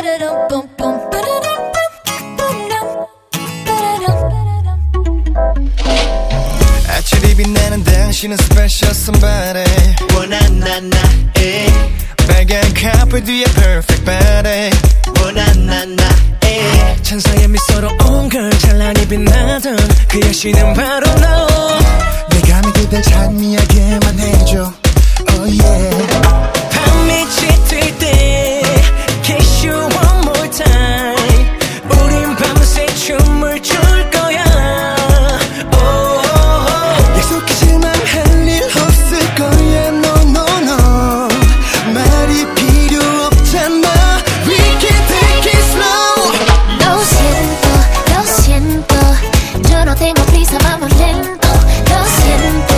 아침이 빛나는 당신은 special somebody 원한나나에 빨간 카페 뒤에 perfect body 원한나나에 천사의 미소로 온 걸 찬란히 빛나던 그 여신은 바로 너 내가 그댈 찬미하게만 해줘 oh yeah 밤이 짙을 때 kiss you one more time 우린 밤새 춤을 출 거야 약속하지만 할 일 없을 거야 no no no 말이 필요 없잖아 we can take it slow lo siento yo no tengo prisa vamos lento lo siento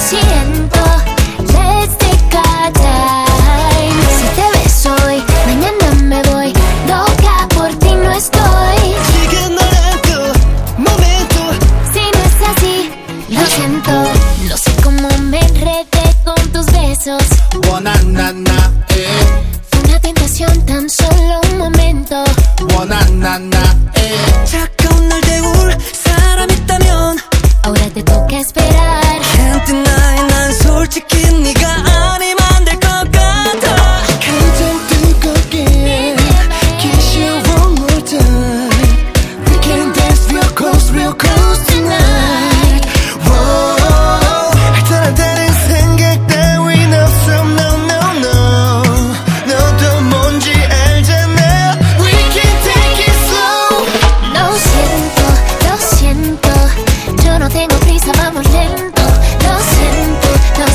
let's take our time si te beso hoy mañana me voy loca por ti no estoy 지금 너랑 또 momento si no es así lo siento no sé cómo me enredé con tus besos 원한나나에 fue una tentación tan solo un momento 원한나나에 차가운 날 데울 사람 있다면 ahora te toca esperar Can't deny 난 솔직히 네가 아니면 안 될 것 같아 가장 뜨겁게 Kiss you one more time We can dance real close tonight Whoa 알뜰한 다른 생각 따윈 없어 no no no 너도 뭔지 알잖아 We can take it slow lo siento yo no tengo prisa vamos lento lo siento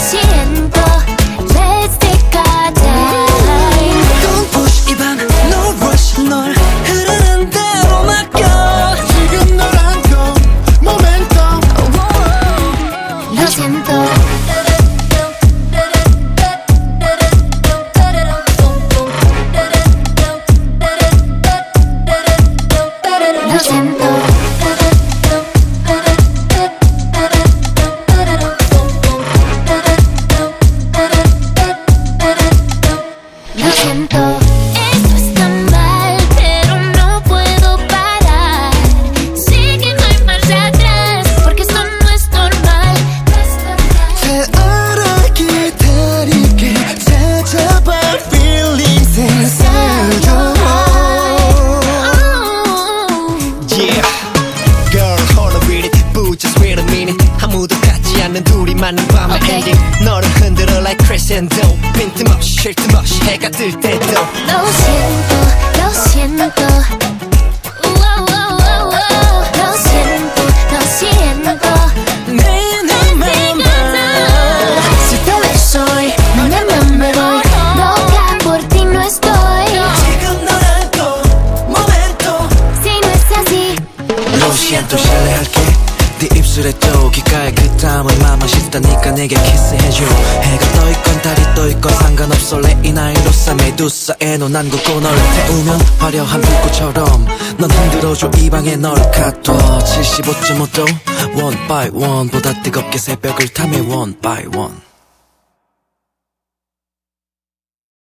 let's take our time Don't push 이 밤 no rush 널 흐르는 대로 맡겨 지금 너란 거 momentum lo siento lo siento lo siento esto está mal pero no puedo parar sé que no hay marcha atrás porque esto no es normal 잘 알아 기다릴게 찾아봐 feelings inside your Yeah Girl hold a minute Boo just wait a minute 아무도 같지 않는 둘이 많은 밤의 Okay. ending 너를 흔들어 like crescendo 빈틈없이 쉴 틈 없이 해가 뜰 때도 lo siento lo siento 내 눈만 봐 si te beso hoy mañana me voy loca por ti no estoy 지금 너란 거 momentum si no es así 로시안도 실례할게 네 입술에 또 귓가에 그 땀을 맘만 씻다니까 내게 키스해줘 해가 떠있건 달이 떠있건 상관없어 레이 나이로사 메두사에 넌 안고 널 태우면 화려한 불꽃처럼 넌 흔들어줘 이 방에 널 가둬 75.5도 one by one 보다 뜨겁게 새벽을 탐해 one by one